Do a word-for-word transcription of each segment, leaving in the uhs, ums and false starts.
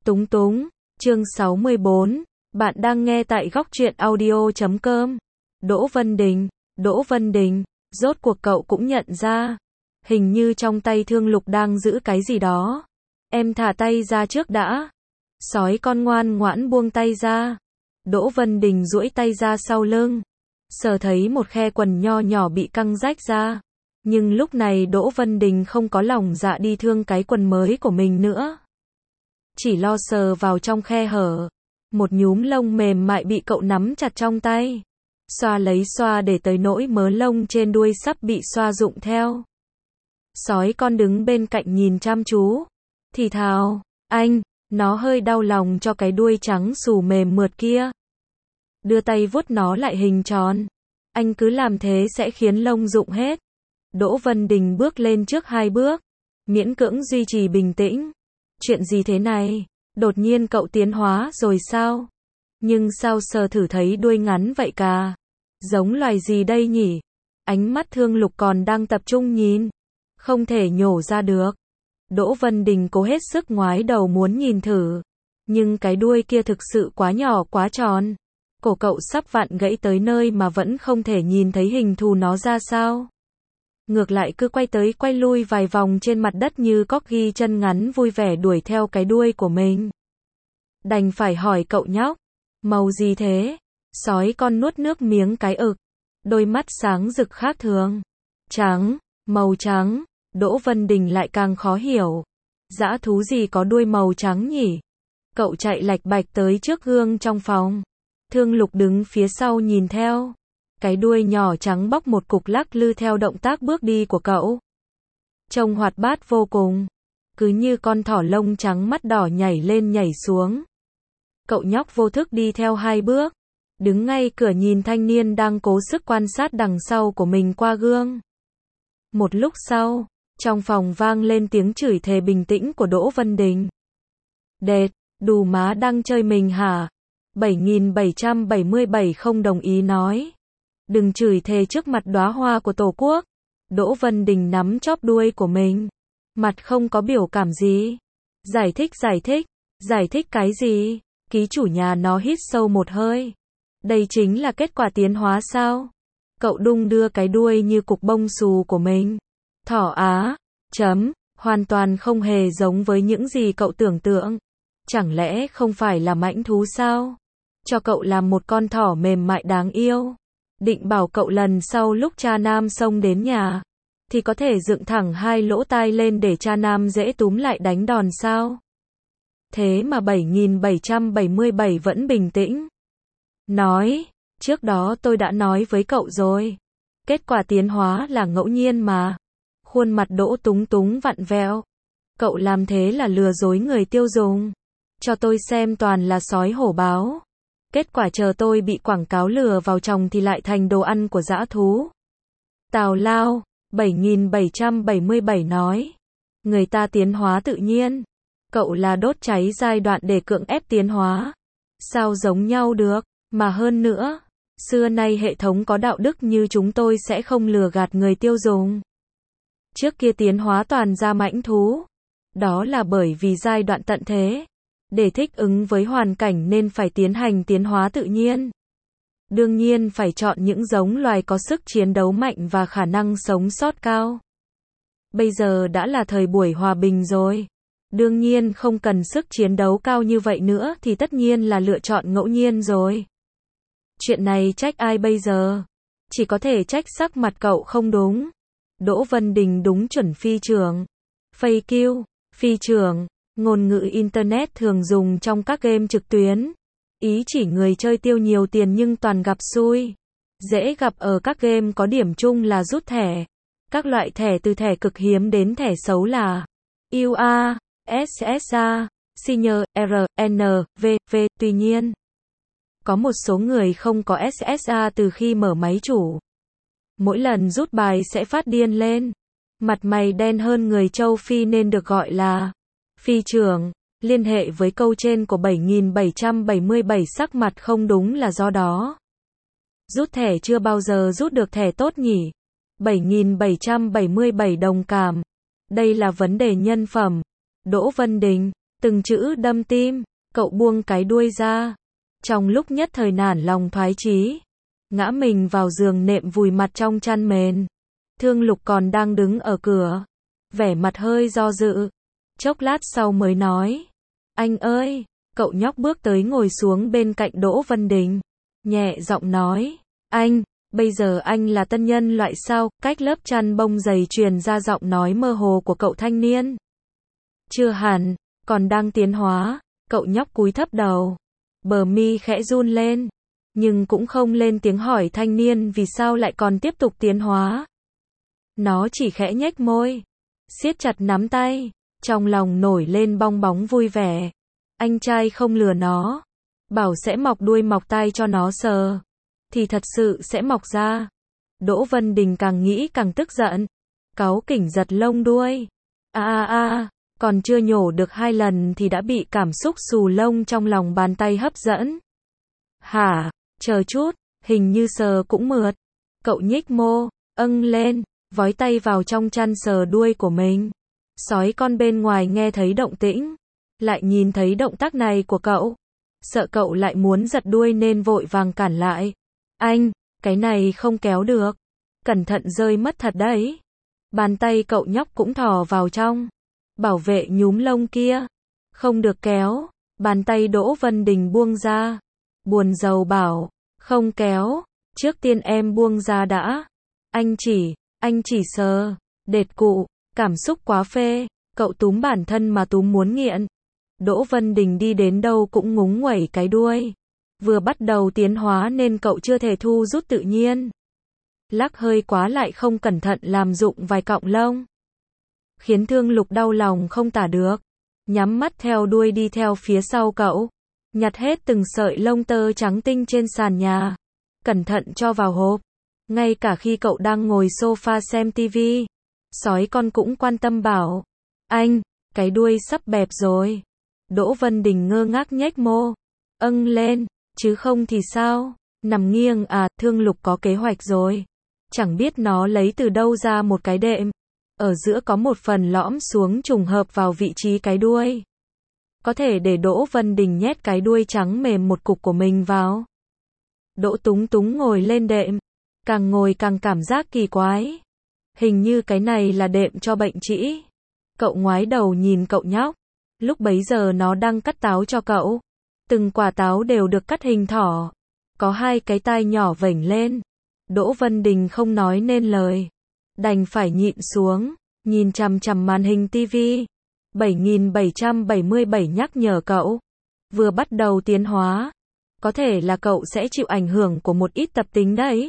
Túng túng, chương sáu mươi bốn, bạn đang nghe tại góc truyện audio chấm com. Đỗ Vân Đình, Đỗ Vân Đình, rốt cuộc cậu cũng nhận ra. Hình như trong tay Thương Lục đang giữ cái gì đó. Em thả tay ra trước đã. Sói con ngoan ngoãn buông tay ra. Đỗ Vân Đình duỗi tay ra sau lưng. Sờ thấy một khe quần nho nhỏ bị căng rách ra. Nhưng lúc này Đỗ Vân Đình không có lòng dạ đi thương cái quần mới của mình nữa. Chỉ lo sờ vào trong khe hở. Một nhúm lông mềm mại bị cậu nắm chặt trong tay. Xoa lấy xoa để tới nỗi mớ lông trên đuôi sắp bị xoa rụng theo. Sói con đứng bên cạnh nhìn chăm chú. Thì thào, anh, nó hơi đau lòng cho cái đuôi trắng xù mềm mượt kia. Đưa tay vuốt nó lại hình tròn. Anh cứ làm thế sẽ khiến lông rụng hết. Đỗ Vân Đình bước lên trước hai bước. Miễn cưỡng duy trì bình tĩnh. Chuyện gì thế này? Đột nhiên cậu tiến hóa rồi sao? Nhưng sao sờ thử thấy đuôi ngắn vậy cả? Giống loài gì đây nhỉ? Ánh mắt Thương Lục còn đang tập trung nhìn. Không thể nhổ ra được. Đỗ Vân Đình cố hết sức ngoái đầu muốn nhìn thử. Nhưng cái đuôi kia thực sự quá nhỏ quá tròn. Cổ cậu sắp vặn gãy tới nơi mà vẫn không thể nhìn thấy hình thù nó ra sao. Ngược lại cứ quay tới quay lui vài vòng trên mặt đất như corgi chân ngắn vui vẻ đuổi theo cái đuôi của mình. Đành phải hỏi cậu nhóc, màu gì thế? Sói con nuốt nước miếng cái ực. Đôi mắt sáng rực khác thường. Trắng, màu trắng. Đỗ Vân Đình lại càng khó hiểu. Dã thú gì có đuôi màu trắng nhỉ? Cậu chạy lạch bạch tới trước gương trong phòng. Thương Lục đứng phía sau nhìn theo. Cái đuôi nhỏ trắng bóc một cục lắc lư theo động tác bước đi của cậu. Trông hoạt bát vô cùng. Cứ như con thỏ lông trắng mắt đỏ nhảy lên nhảy xuống. Cậu nhóc vô thức đi theo hai bước. Đứng ngay cửa nhìn thanh niên đang cố sức quan sát đằng sau của mình qua gương. Một lúc sau, trong phòng vang lên tiếng chửi thề bình tĩnh của Đỗ Vân Đình. Đệt, đù má đang chơi mình hả? bảy nghìn bảy trăm bảy mươi bảy không đồng ý nói. Đừng chửi thề trước mặt đóa hoa của Tổ quốc. Đỗ Vân Đình nắm chóp đuôi của mình. Mặt không có biểu cảm gì. Giải thích giải thích. Giải thích cái gì? Ký chủ nhà nó hít sâu một hơi. Đây chính là kết quả tiến hóa sao? Cậu đung đưa cái đuôi như cục bông xù của mình. Thỏ á. Chấm. Hoàn toàn không hề giống với những gì cậu tưởng tượng. Chẳng lẽ không phải là mãnh thú sao? Cho cậu làm một con thỏ mềm mại đáng yêu. Định bảo cậu lần sau lúc cha nam xông đến nhà, thì có thể dựng thẳng hai lỗ tai lên để cha nam dễ túm lại đánh đòn sao? Thế mà bảy nghìn bảy trăm bảy mươi bảy vẫn bình tĩnh. Nói, trước đó tôi đã nói với cậu rồi. Kết quả tiến hóa là ngẫu nhiên mà. Khuôn mặt Đỗ Túng Túng vặn vẹo. Cậu làm thế là lừa dối người tiêu dùng. Cho tôi xem toàn là sói hổ báo. Kết quả chờ tôi bị quảng cáo lừa vào chồng thì lại thành đồ ăn của dã thú. Tào lao, bảy nghìn bảy trăm bảy mươi bảy nói. Người ta tiến hóa tự nhiên. Cậu là đốt cháy giai đoạn để cưỡng ép tiến hóa. Sao giống nhau được, mà hơn nữa. Xưa nay hệ thống có đạo đức như chúng tôi sẽ không lừa gạt người tiêu dùng. Trước kia tiến hóa toàn ra mãnh thú. Đó là bởi vì giai đoạn tận thế. Để thích ứng với hoàn cảnh nên phải tiến hành tiến hóa tự nhiên. Đương nhiên phải chọn những giống loài có sức chiến đấu mạnh và khả năng sống sót cao. Bây giờ đã là thời buổi hòa bình rồi. Đương nhiên không cần sức chiến đấu cao như vậy nữa thì tất nhiên là lựa chọn ngẫu nhiên rồi. Chuyện này trách ai bây giờ? Chỉ có thể trách sắc mặt cậu không đúng. Đỗ Vân Đình đúng chuẩn phi trưởng. Fake you, phi trưởng. Ngôn ngữ Internet thường dùng trong các game trực tuyến. Ý chỉ người chơi tiêu nhiều tiền nhưng toàn gặp xui. Dễ gặp ở các game có điểm chung là rút thẻ. Các loại thẻ từ thẻ cực hiếm đến thẻ xấu là u a, ét ét a, Senior, R, N, V, V. Tuy nhiên, có một số người không có ét ét a từ khi mở máy chủ. Mỗi lần rút bài sẽ phát điên lên. Mặt mày đen hơn người châu Phi nên được gọi là phi trưởng. Liên hệ với câu trên của bảy nghìn bảy trăm bảy mươi bảy sắc mặt không đúng là do đó. Rút thẻ chưa bao giờ rút được thẻ tốt nhỉ? bảy nghìn bảy trăm bảy mươi bảy đồng cảm. Đây là vấn đề nhân phẩm. Đỗ Vân Đình, từng chữ đâm tim, cậu buông cái đuôi ra. Trong lúc nhất thời nản lòng thoái chí, ngã mình vào giường nệm vùi mặt trong chăn mền. Thương Lục còn đang đứng ở cửa, vẻ mặt hơi do dự. Chốc lát sau mới nói, anh ơi, cậu nhóc bước tới ngồi xuống bên cạnh Đỗ Vân Đình, nhẹ giọng nói, anh, bây giờ anh là tân nhân loại sao? Cách lớp chăn bông dày truyền ra giọng nói mơ hồ của cậu thanh niên. Chưa hẳn, còn đang tiến hóa. Cậu nhóc cúi thấp đầu, bờ mi khẽ run lên, nhưng cũng không lên tiếng hỏi thanh niên vì sao lại còn tiếp tục tiến hóa. Nó chỉ khẽ nhếch môi, siết chặt nắm tay, trong lòng nổi lên bong bóng vui vẻ. Anh trai không lừa nó, bảo sẽ mọc đuôi mọc tai cho nó sờ, thì thật sự sẽ mọc ra. Đỗ Vân Đình càng nghĩ càng tức giận, cáu kỉnh giật lông đuôi. A a a, còn chưa nhổ được hai lần thì đã bị cảm xúc xù lông trong lòng bàn tay hấp dẫn. Hả, chờ chút, hình như sờ cũng mượt. Cậu nhích mô, âng lên, vói tay vào trong chăn sờ đuôi của mình. Sói con bên ngoài nghe thấy động tĩnh, lại nhìn thấy động tác này của cậu, sợ cậu lại muốn giật đuôi nên vội vàng cản lại. Anh, cái này không kéo được, cẩn thận rơi mất thật đấy. Bàn tay cậu nhóc cũng thò vào trong, bảo vệ nhúm lông kia. Không được kéo. Bàn tay Đỗ Vân Đình buông ra, buồn rầu bảo, không kéo, trước tiên em buông ra đã. Anh chỉ, anh chỉ sờ, đệt cụ, cảm xúc quá phê, cậu túm bản thân mà túm muốn nghiện. Đỗ Vân Đình đi đến đâu cũng ngúng nguẩy cái đuôi. Vừa bắt đầu tiến hóa nên cậu chưa thể thu rút tự nhiên. Lắc hơi quá lại không cẩn thận làm rụng vài cọng lông, khiến Thương Lục đau lòng không tả được. Nhắm mắt theo đuôi đi theo phía sau cậu, nhặt hết từng sợi lông tơ trắng tinh trên sàn nhà, cẩn thận cho vào hộp. Ngay cả khi cậu đang ngồi sofa xem tivi, sói con cũng quan tâm bảo, anh, cái đuôi sắp bẹp rồi. Đỗ Vân Đình ngơ ngác nhếch mô, âng lên, chứ không thì sao, nằm nghiêng à. Thương Lục có kế hoạch rồi, chẳng biết nó lấy từ đâu ra một cái đệm, ở giữa có một phần lõm xuống trùng hợp vào vị trí cái đuôi, có thể để Đỗ Vân Đình nhét cái đuôi trắng mềm một cục của mình vào. Đỗ Túng Túng ngồi lên đệm, càng ngồi càng cảm giác kỳ quái, hình như cái này là đệm cho bệnh trĩ. Cậu ngoái đầu nhìn cậu nhóc, lúc bấy giờ nó đang cắt táo cho cậu, từng quả táo đều được cắt hình thỏ, có hai cái tai nhỏ vểnh lên. Đỗ Vân Đình không nói nên lời, đành phải nhịn xuống, nhìn chằm chằm màn hình tivi. bảy nghìn bảy trăm bảy mươi bảy nhắc nhở cậu, vừa bắt đầu tiến hóa, có thể là cậu sẽ chịu ảnh hưởng của một ít tập tính đấy.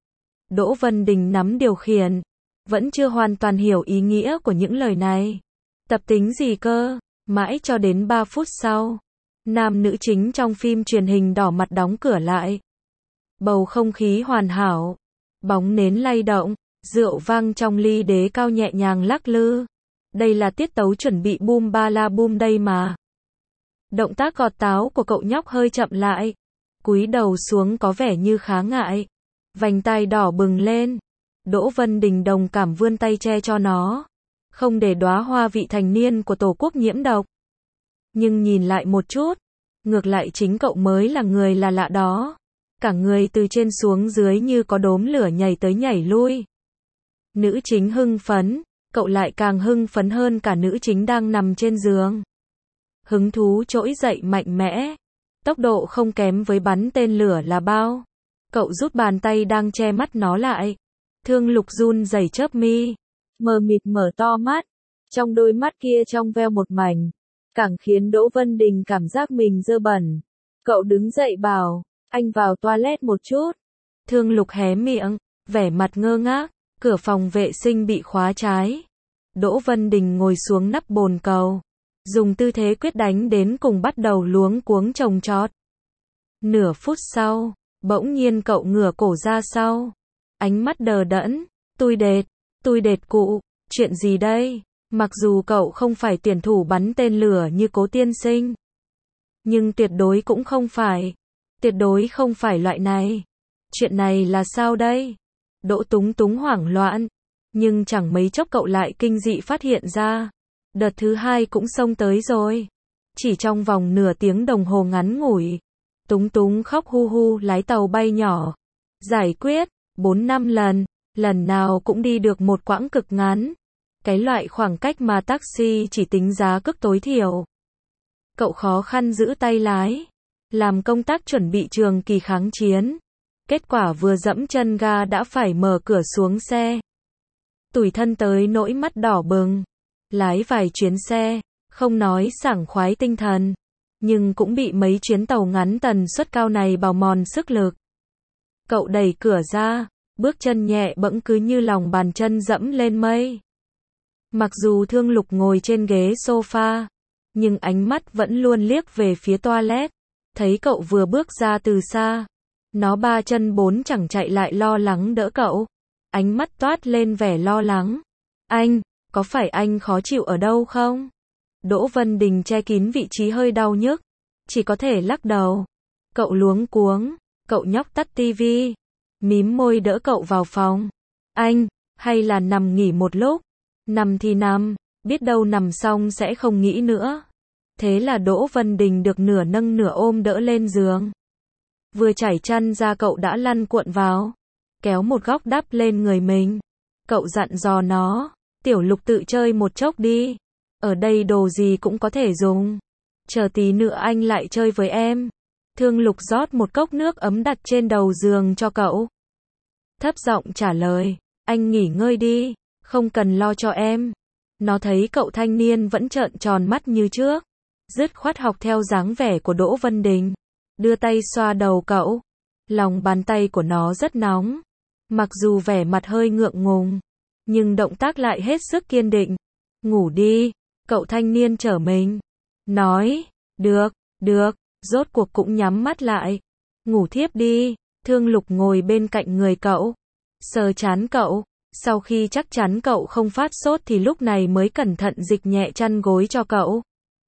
Đỗ Vân Đình nắm điều khiển, vẫn chưa hoàn toàn hiểu ý nghĩa của những lời này. Tập tính gì cơ? Mãi cho đến ba phút sau, nam nữ chính trong phim truyền hình đỏ mặt đóng cửa lại. Bầu không khí hoàn hảo, bóng nến lay động, rượu vang trong ly đế cao nhẹ nhàng lắc lư. Đây là tiết tấu chuẩn bị boom ba la boom đây mà. Động tác gọt táo của cậu nhóc hơi chậm lại, cúi đầu xuống có vẻ như khá ngại, vành tai đỏ bừng lên. Đỗ Vân Đình đồng cảm vươn tay che cho nó, không để đóa hoa vị thành niên của Tổ quốc nhiễm độc. Nhưng nhìn lại một chút, ngược lại chính cậu mới là người là lạ đó. Cả người từ trên xuống dưới như có đốm lửa nhảy tới nhảy lui. Nữ chính hưng phấn, cậu lại càng hưng phấn hơn cả nữ chính đang nằm trên giường. Hứng thú trỗi dậy mạnh mẽ, tốc độ không kém với bắn tên lửa là bao. Cậu rút bàn tay đang che mắt nó lại. Thương Lục run rẩy chớp mi, mờ mịt mở to mắt, trong đôi mắt kia trong veo một mảnh, càng khiến Đỗ Vân Đình cảm giác mình dơ bẩn. Cậu đứng dậy bảo, anh vào toilet một chút. Thương Lục hé miệng, vẻ mặt ngơ ngác, cửa phòng vệ sinh bị khóa trái. Đỗ Vân Đình ngồi xuống nắp bồn cầu, dùng tư thế quyết đánh đến cùng bắt đầu luống cuống chồng chọt. Nửa phút sau, bỗng nhiên cậu ngửa cổ ra sau, ánh mắt đờ đẫn, tui đệt, tui đệt cụ, chuyện gì đây? Mặc dù cậu không phải tuyển thủ bắn tên lửa như Cố tiên sinh, nhưng tuyệt đối cũng không phải, tuyệt đối không phải loại này. Chuyện này là sao đây? Đỗ Túng Túng hoảng loạn, nhưng chẳng mấy chốc cậu lại kinh dị phát hiện ra, đợt thứ hai cũng xông tới rồi. Chỉ trong vòng nửa tiếng đồng hồ ngắn ngủi, Túng Túng khóc hu hu lái tàu bay nhỏ. Giải quyết, bốn năm lần, lần nào cũng đi được một quãng cực ngắn. Cái loại khoảng cách mà taxi chỉ tính giá cước tối thiểu. Cậu khó khăn giữ tay lái, làm công tác chuẩn bị trường kỳ kháng chiến. Kết quả vừa dẫm chân ga đã phải mở cửa xuống xe. Tủi thân tới nỗi mắt đỏ bừng. Lái vài chuyến xe, không nói sảng khoái tinh thần, nhưng cũng bị mấy chuyến tàu ngắn tần suất cao này bào mòn sức lực. Cậu đẩy cửa ra, bước chân nhẹ bẫng cứ như lòng bàn chân dẫm lên mây. Mặc dù Thương Lục ngồi trên ghế sofa, nhưng ánh mắt vẫn luôn liếc về phía toilet. Thấy cậu vừa bước ra từ xa, nó ba chân bốn chẳng chạy lại lo lắng đỡ cậu. Ánh mắt toát lên vẻ lo lắng. Anh, có phải anh khó chịu ở đâu không? Đỗ Vân Đình che kín vị trí hơi đau nhức, chỉ có thể lắc đầu. Cậu luống cuống, cậu nhóc tắt tivi, mím môi đỡ cậu vào phòng. Anh, hay là nằm nghỉ một lúc? Nằm thì nằm, biết đâu nằm xong sẽ không nghĩ nữa. Thế là Đỗ Vân Đình được nửa nâng nửa ôm đỡ lên giường. Vừa chảy chăn ra cậu đã lăn cuộn vào, kéo một góc đắp lên người mình. Cậu dặn dò nó, Tiểu Lục tự chơi một chốc đi. Ở đây đồ gì cũng có thể dùng. Chờ tí nữa anh lại chơi với em. Thương Lục rót một cốc nước ấm đặt trên đầu giường cho cậu. Thấp giọng trả lời, anh nghỉ ngơi đi, không cần lo cho em. Nó thấy cậu thanh niên vẫn trợn tròn mắt như trước, dứt khoát học theo dáng vẻ của Đỗ Vân Đình, đưa tay xoa đầu cậu. Lòng bàn tay của nó rất nóng, mặc dù vẻ mặt hơi ngượng ngùng, nhưng động tác lại hết sức kiên định. Ngủ đi, cậu thanh niên trở mình, nói, được, được, rốt cuộc cũng nhắm mắt lại. Ngủ thiếp đi. Thương Lục ngồi bên cạnh người cậu, sờ trán cậu, sau khi chắc chắn cậu không phát sốt thì lúc này mới cẩn thận dịch nhẹ chăn gối cho cậu.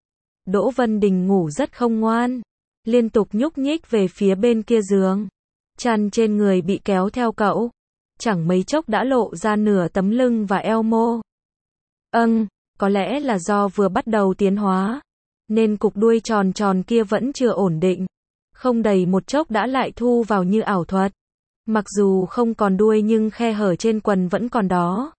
Đỗ Vân Đình ngủ rất không ngoan, liên tục nhúc nhích về phía bên kia giường. Chăn trên người bị kéo theo cậu, chẳng mấy chốc đã lộ ra nửa tấm lưng và eo mô. Âng, có lẽ là do vừa bắt đầu tiến hóa, nên cục đuôi tròn tròn kia vẫn chưa ổn định. Không đầy một chốc đã lại thu vào như ảo thuật. Mặc dù không còn đuôi nhưng khe hở trên quần vẫn còn đó.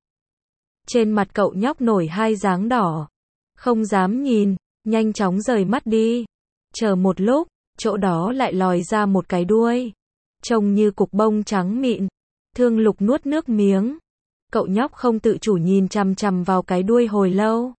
Trên mặt cậu nhóc nổi hai dáng đỏ. Không dám nhìn, nhanh chóng rời mắt đi. Chờ một lúc, chỗ đó lại lòi ra một cái đuôi. Trông như cục bông trắng mịn. Thương Lục nuốt nước miếng. Cậu nhóc không tự chủ nhìn chằm chằm vào cái đuôi hồi lâu.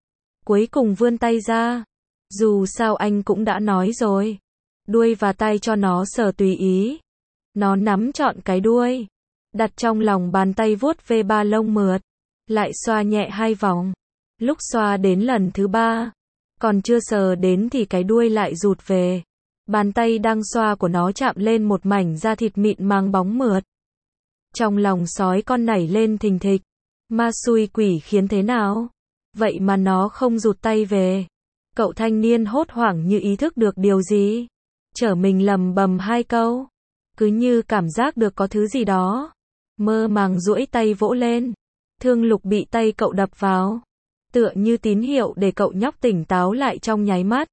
Cuối cùng vươn tay ra. Dù sao anh cũng đã nói rồi. Đuôi và tay cho nó sờ tùy ý. Nó nắm trọn cái đuôi, đặt trong lòng bàn tay vuốt ve ba lông mượt, lại xoa nhẹ hai vòng. Lúc xoa đến lần thứ ba, còn chưa sờ đến thì cái đuôi lại rụt về. Bàn tay đang xoa của nó chạm lên một mảnh da thịt mịn màng bóng mượt. Trong lòng sói con nảy lên thình thịch. Ma xui quỷ khiến thế nào? Vậy mà nó không rụt tay về. Cậu thanh niên hốt hoảng như ý thức được điều gì. Trở mình lầm bầm hai câu. Cứ như cảm giác được có thứ gì đó. Mơ màng duỗi tay vỗ lên. Thương Lục bị tay cậu đập vào. Tựa như tín hiệu để cậu nhóc tỉnh táo lại trong nháy mắt.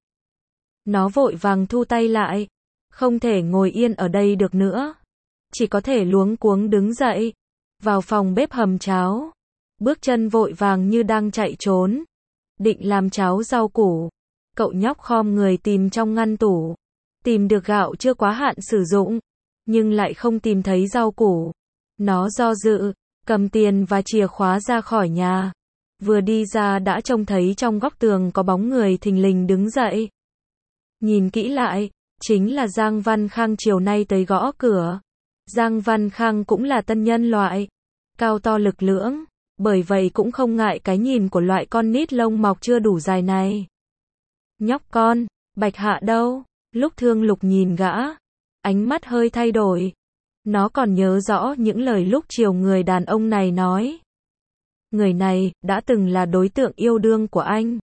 Nó vội vàng thu tay lại. Không thể ngồi yên ở đây được nữa. Chỉ có thể luống cuống đứng dậy. Vào phòng bếp hầm cháo. Bước chân vội vàng như đang chạy trốn. Định làm cháo rau củ. Cậu nhóc khom người tìm trong ngăn tủ. Tìm được gạo chưa quá hạn sử dụng. Nhưng lại không tìm thấy rau củ. Nó do dự, cầm tiền và chìa khóa ra khỏi nhà. Vừa đi ra đã trông thấy trong góc tường có bóng người thình lình đứng dậy. Nhìn kỹ lại, chính là Giang Văn Khang chiều nay tới gõ cửa. Giang Văn Khang cũng là tân nhân loại. Cao to lực lưỡng, bởi vậy cũng không ngại cái nhìn của loại con nít lông mọc chưa đủ dài này. Nhóc con, Bạch Hạ đâu? Lúc Thương Lục nhìn gã, ánh mắt hơi thay đổi. Nó còn nhớ rõ những lời lúc chiều người đàn ông này nói. Người này, đã từng là đối tượng yêu đương của anh.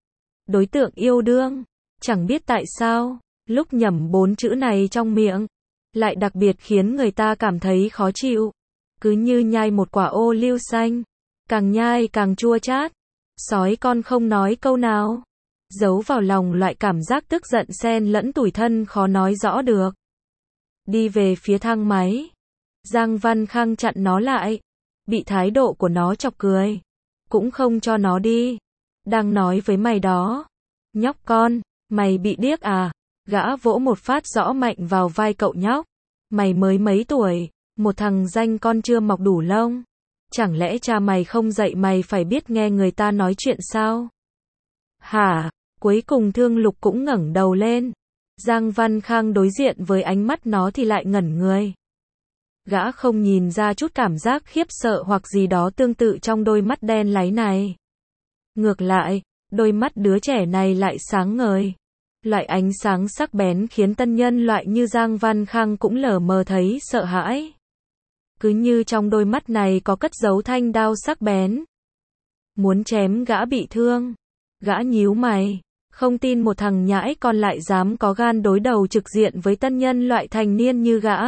Đối tượng yêu đương? Chẳng biết tại sao, lúc nhẩm bốn chữ này trong miệng, lại đặc biệt khiến người ta cảm thấy khó chịu. Cứ như nhai một quả ô liu xanh, càng nhai càng chua chát. Sói con không nói câu nào. giấu vào lòng loại cảm giác tức giận xen lẫn tủi thân khó nói rõ được. Đi về phía thang máy. Giang Văn Khang chặn nó lại. Bị thái độ của nó chọc cười. Cũng không cho nó đi. Đang nói với mày đó. Nhóc con, mày bị điếc à? Gã vỗ một phát rõ mạnh vào vai cậu nhóc. Mày mới mấy tuổi, một thằng danh con chưa mọc đủ lông. Chẳng lẽ cha mày không dạy mày phải biết nghe người ta nói chuyện sao? Hả? Cuối cùng Thương Lục cũng ngẩng đầu lên. Giang Văn Khang đối diện với ánh mắt nó thì lại ngẩn người. Gã không nhìn ra chút cảm giác khiếp sợ hoặc gì đó tương tự trong đôi mắt đen láy này. Ngược lại, đôi mắt đứa trẻ này lại sáng ngời. Loại ánh sáng sắc bén khiến tân nhân loại như Giang Văn Khang cũng lờ mờ thấy sợ hãi. Cứ như trong đôi mắt này có cất giấu thanh đao sắc bén. Muốn chém gã bị thương. Gã nhíu mày. Không tin một thằng nhãi con lại dám có gan đối đầu trực diện với tân nhân loại thành niên như gã.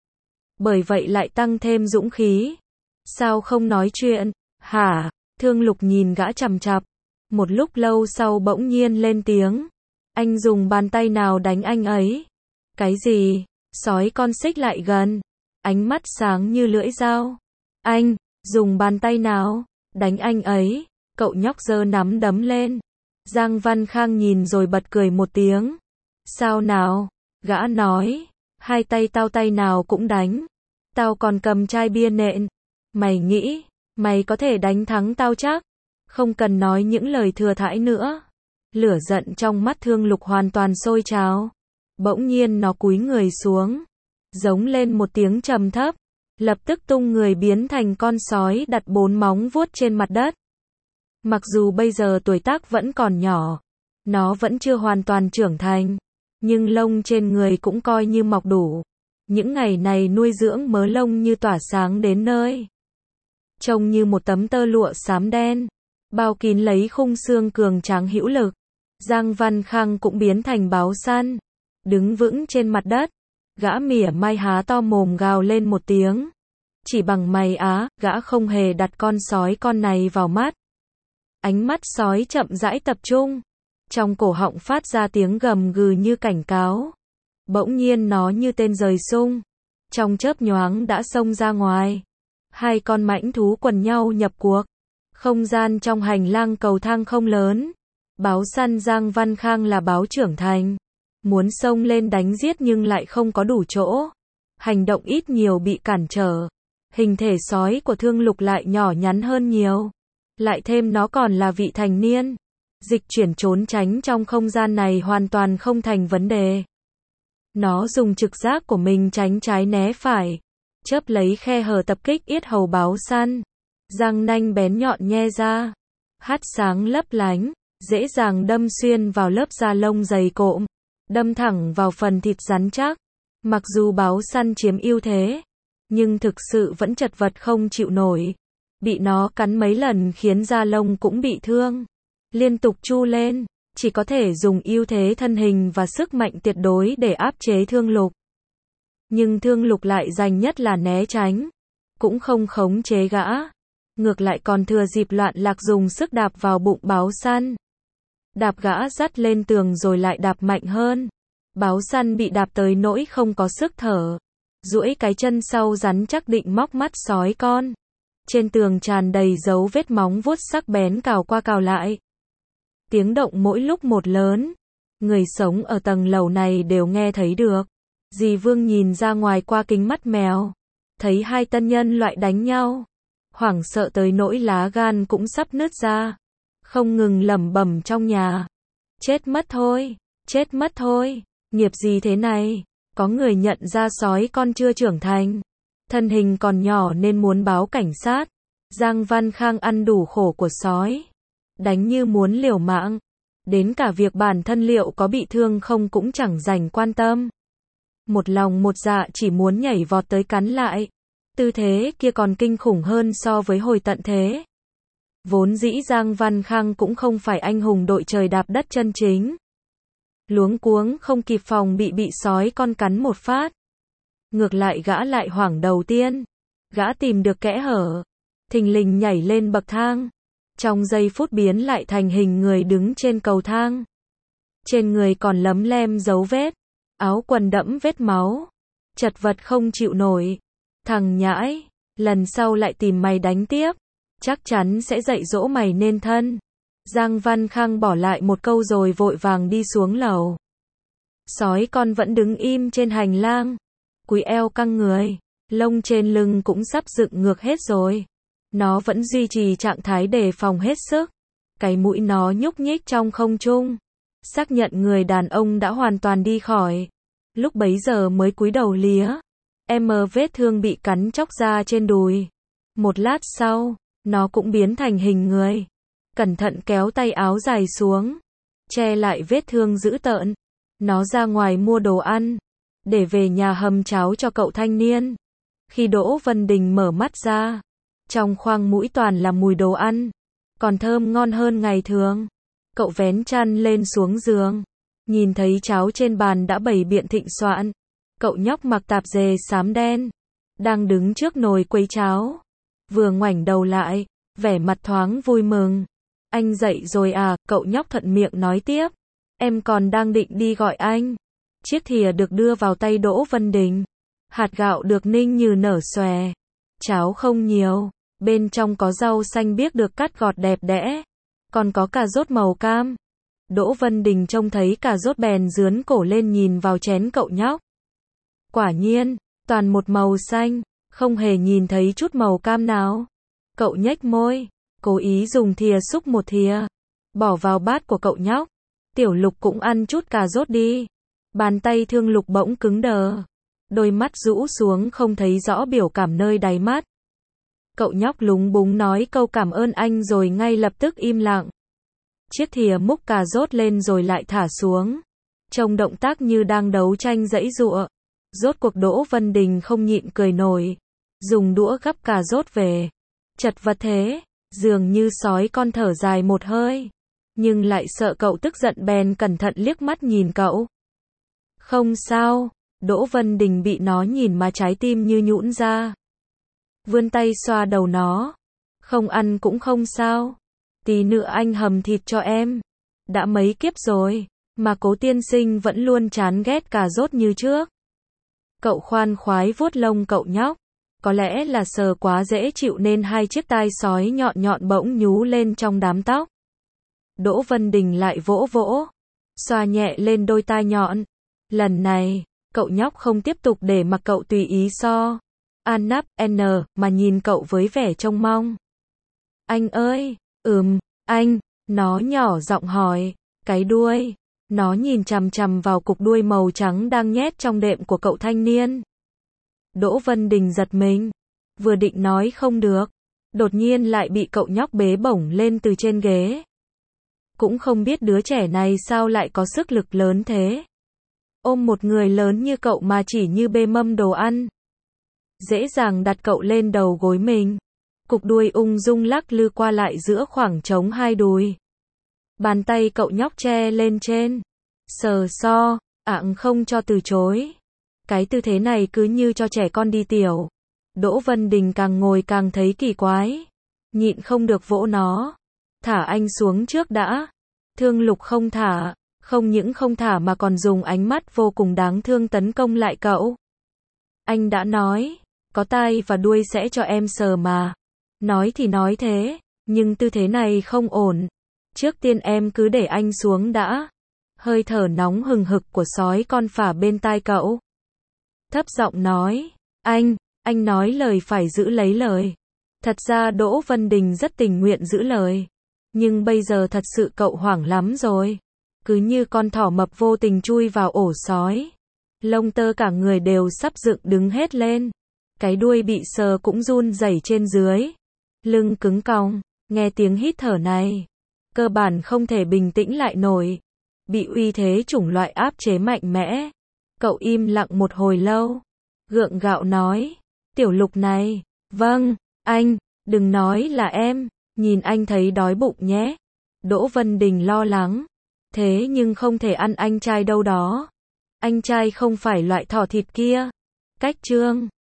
Bởi vậy lại tăng thêm dũng khí. Sao không nói chuyện? Hả? Thương Lục nhìn gã chằm chằm. Một lúc lâu sau bỗng nhiên lên tiếng. Anh dùng bàn tay nào đánh anh ấy? Cái gì? Sói con xích lại gần. Ánh mắt sáng như lưỡi dao. Anh, dùng bàn tay nào? Đánh anh ấy. Cậu nhóc giơ nắm đấm lên. Giang Văn Khang nhìn rồi bật cười một tiếng. Sao nào? Gã nói. Hai tay tao tay nào cũng đánh. Tao còn cầm chai bia nện. Mày nghĩ, mày có thể đánh thắng tao chắc? Không cần nói những lời thừa thãi nữa. Lửa giận trong mắt Thương Lục hoàn toàn sôi trào. Bỗng nhiên nó cúi người xuống. Giống lên một tiếng trầm thấp. Lập tức tung người biến thành con sói đặt bốn móng vuốt trên mặt đất. Mặc dù bây giờ tuổi tác vẫn còn nhỏ. Nó vẫn chưa hoàn toàn trưởng thành. Nhưng lông trên người cũng coi như mọc đủ. Những ngày này nuôi dưỡng mớ lông như tỏa sáng đến nơi. Trông như một tấm tơ lụa xám đen. Bao kín lấy khung xương cường tráng hữu lực. Giang Văn Khang cũng biến thành báo săn. Đứng vững trên mặt đất. Gã mỉa mai há to mồm gào lên một tiếng. Chỉ bằng mày á, gã không hề đặt con sói con này vào mắt. Ánh mắt sói chậm rãi tập trung. Trong cổ họng phát ra tiếng gầm gừ như cảnh cáo. Bỗng nhiên nó như tên rời sung. Trong chớp nhoáng đã xông ra ngoài. Hai con mãnh thú quần nhau nhập cuộc. Không gian trong hành lang cầu thang không lớn. Báo săn Giang Văn Khang là báo trưởng thành. Muốn xông lên đánh giết nhưng lại không có đủ chỗ. Hành động ít nhiều bị cản trở. Hình thể sói của Thương Lục lại nhỏ nhắn hơn nhiều. Lại thêm nó còn là vị thành niên. Dịch chuyển trốn tránh trong không gian này hoàn toàn không thành vấn đề. Nó dùng trực giác của mình tránh trái né phải. Chớp lấy khe hở tập kích yết hầu báo săn. Răng nanh bén nhọn nhe ra. Hát sáng lấp lánh. Dễ dàng đâm xuyên vào lớp da lông dày cộm. Đâm thẳng vào phần thịt rắn chắc. Mặc dù báo săn chiếm ưu thế. Nhưng thực sự vẫn chật vật không chịu nổi. Bị nó cắn mấy lần khiến da lông cũng bị thương. Liên tục chu lên. Chỉ có thể dùng ưu thế thân hình và sức mạnh tuyệt đối để áp chế Thương Lục. Nhưng Thương Lục lại dành nhất là né tránh. Cũng không khống chế gã. Ngược lại còn thừa dịp loạn lạc dùng sức đạp vào bụng báo săn. Đạp gã dắt lên tường rồi lại đạp mạnh hơn. Báo săn bị đạp tới nỗi không có sức thở. Duỗi cái chân sau rắn chắc định móc mắt sói con. Trên tường tràn đầy dấu vết móng vuốt sắc bén cào qua cào lại. Tiếng động mỗi lúc một lớn. Người sống ở tầng lầu này đều nghe thấy được. Dì Vương nhìn ra ngoài qua kính mắt mèo. Thấy hai tân nhân loại đánh nhau. Hoảng sợ tới nỗi lá gan cũng sắp nứt ra. Không ngừng lẩm bẩm trong nhà. Chết mất thôi, chết mất thôi. Nghiệp gì thế này? Có người nhận ra sói con chưa trưởng thành. Thân hình còn nhỏ nên muốn báo cảnh sát. Giang Văn Khang ăn đủ khổ của sói. Đánh như muốn liều mạng. Đến cả việc bản thân liệu có bị thương không cũng chẳng dành quan tâm. Một lòng một dạ chỉ muốn nhảy vọt tới cắn lại. Tư thế kia còn kinh khủng hơn so với hồi tận thế. Vốn dĩ Giang Văn Khang cũng không phải anh hùng đội trời đạp đất chân chính. Luống cuống không kịp phòng bị bị sói con cắn một phát. Ngược lại gã lại hoảng đầu tiên. Gã tìm được kẽ hở. Thình lình nhảy lên bậc thang. trong giây phút biến lại thành hình người đứng trên cầu thang. Trên người còn lấm lem dấu vết, áo quần đẫm vết máu, chật vật không chịu nổi. Thằng nhãi, lần sau lại tìm mày đánh tiếp, chắc chắn sẽ dạy dỗ mày nên thân. Giang Văn Khang bỏ lại một câu rồi vội vàng đi xuống lầu. Sói con vẫn đứng im trên hành lang, cúi eo căng người, lông trên lưng cũng sắp dựng ngược hết rồi. Nó vẫn duy trì trạng thái đề phòng hết sức. Cái mũi nó nhúc nhích trong không trung, xác nhận người đàn ông đã hoàn toàn đi khỏi. Lúc bấy giờ mới cúi đầu lía. Em vết thương bị cắn chóc ra trên đùi. Một lát sau, nó cũng biến thành hình người. Cẩn thận kéo tay áo dài xuống, che lại vết thương dữ tợn. Nó ra ngoài mua đồ ăn, để về nhà hầm cháo cho cậu thanh niên. Khi Đỗ Vân Đình mở mắt ra, trong khoang mũi toàn là mùi đồ ăn, còn thơm ngon hơn ngày thường. Cậu vén chăn lên xuống giường, nhìn thấy cháo trên bàn đã bày biện thịnh soạn. Cậu nhóc mặc tạp dề xám đen, đang đứng trước nồi quấy cháo. Vừa ngoảnh đầu lại, vẻ mặt thoáng vui mừng. Anh dậy rồi à, cậu nhóc thuận miệng nói tiếp. Em còn đang định đi gọi anh. Chiếc thìa được đưa vào tay Đỗ Vân Đình. Hạt gạo được ninh như nở xòe. Cháo không nhiều, bên trong có rau xanh biếc được cắt gọt đẹp đẽ. Còn có cà rốt màu cam. Đỗ Vân Đình trông thấy cà rốt bèn dướn cổ lên nhìn vào chén cậu nhóc. Quả nhiên, toàn một màu xanh, không hề nhìn thấy chút màu cam nào. Cậu nhếch môi, cố ý dùng thìa xúc một thìa, bỏ vào bát của cậu nhóc. Tiểu Lục cũng ăn chút cà rốt đi. Bàn tay Thương Lục bỗng cứng đờ, đôi mắt rũ xuống không thấy rõ biểu cảm nơi đáy mắt. Cậu nhóc lúng búng nói câu cảm ơn anh rồi ngay lập tức im lặng. Chiếc thìa múc cà rốt lên rồi lại thả xuống, trông động tác như đang đấu tranh giãy giụa. Rốt cuộc Đỗ Vân Đình không nhịn cười nổi, dùng đũa gắp cà rốt về. Chật vật thế, dường như sói con thở dài một hơi, nhưng lại sợ cậu tức giận bèn cẩn thận liếc mắt nhìn cậu. Không sao, Đỗ Vân Đình bị nó nhìn mà trái tim như nhũn ra. Vươn tay xoa đầu nó. Không ăn cũng không sao. Tí nữa anh hầm thịt cho em. Đã mấy kiếp rồi, mà Cố tiên sinh vẫn luôn chán ghét cà rốt như trước. Cậu khoan khoái vuốt lông cậu nhóc. Có lẽ là sờ quá dễ chịu nên hai chiếc tai sói nhọn nhọn bỗng nhú lên trong đám tóc. Đỗ Vân Đình lại vỗ vỗ, xoa nhẹ lên đôi tai nhọn. Lần này, cậu nhóc không tiếp tục để mặc cậu tùy ý so. An nắp N mà nhìn cậu với vẻ trông mong. Anh ơi, ừm, anh, nó nhỏ giọng hỏi. Cái đuôi. Nó nhìn chằm chằm vào cục đuôi màu trắng đang nhét trong đệm của cậu thanh niên. Đỗ Vân Đình giật mình, vừa định nói không được, đột nhiên lại bị cậu nhóc bế bổng lên từ trên ghế. Cũng không biết đứa trẻ này sao lại có sức lực lớn thế. Ôm một người lớn như cậu mà chỉ như bê mâm đồ ăn. Dễ dàng đặt cậu lên đầu gối mình. Cục đuôi ung dung lắc lư qua lại giữa khoảng trống hai đùi. Bàn tay cậu nhóc che lên trên, sờ so, ạng không cho từ chối. Cái tư thế này cứ như cho trẻ con đi tiểu. Đỗ Vân Đình càng ngồi càng thấy kỳ quái, nhịn không được vỗ nó. Thả anh xuống trước đã. Thương Lục không thả, không những không thả mà còn dùng ánh mắt vô cùng đáng thương tấn công lại cậu. Anh đã nói, có tai và đuôi sẽ cho em sờ mà. Nói thì nói thế, nhưng tư thế này không ổn. Trước tiên em cứ để anh xuống đã. Hơi thở nóng hừng hực của sói con phả bên tai cậu. Thấp giọng nói, anh, anh nói lời phải giữ lấy lời. Thật ra Đỗ Vân Đình rất tình nguyện giữ lời. Nhưng bây giờ thật sự cậu hoảng lắm rồi. Cứ như con thỏ mập vô tình chui vào ổ sói. Lông tơ cả người đều sắp dựng đứng hết lên. Cái đuôi bị sờ cũng run rẩy trên dưới. Lưng cứng cong, nghe tiếng hít thở này. Cơ bản không thể bình tĩnh lại nổi. Bị uy thế chủng loại áp chế mạnh mẽ. Cậu im lặng một hồi lâu. Gượng gạo nói, Tiểu Lục này, vâng, anh, đừng nói là em, nhìn anh thấy đói bụng nhé. Đỗ Vân Đình lo lắng. Thế nhưng không thể ăn anh trai đâu đó. Anh trai không phải loại thỏ thịt kia. Cách chương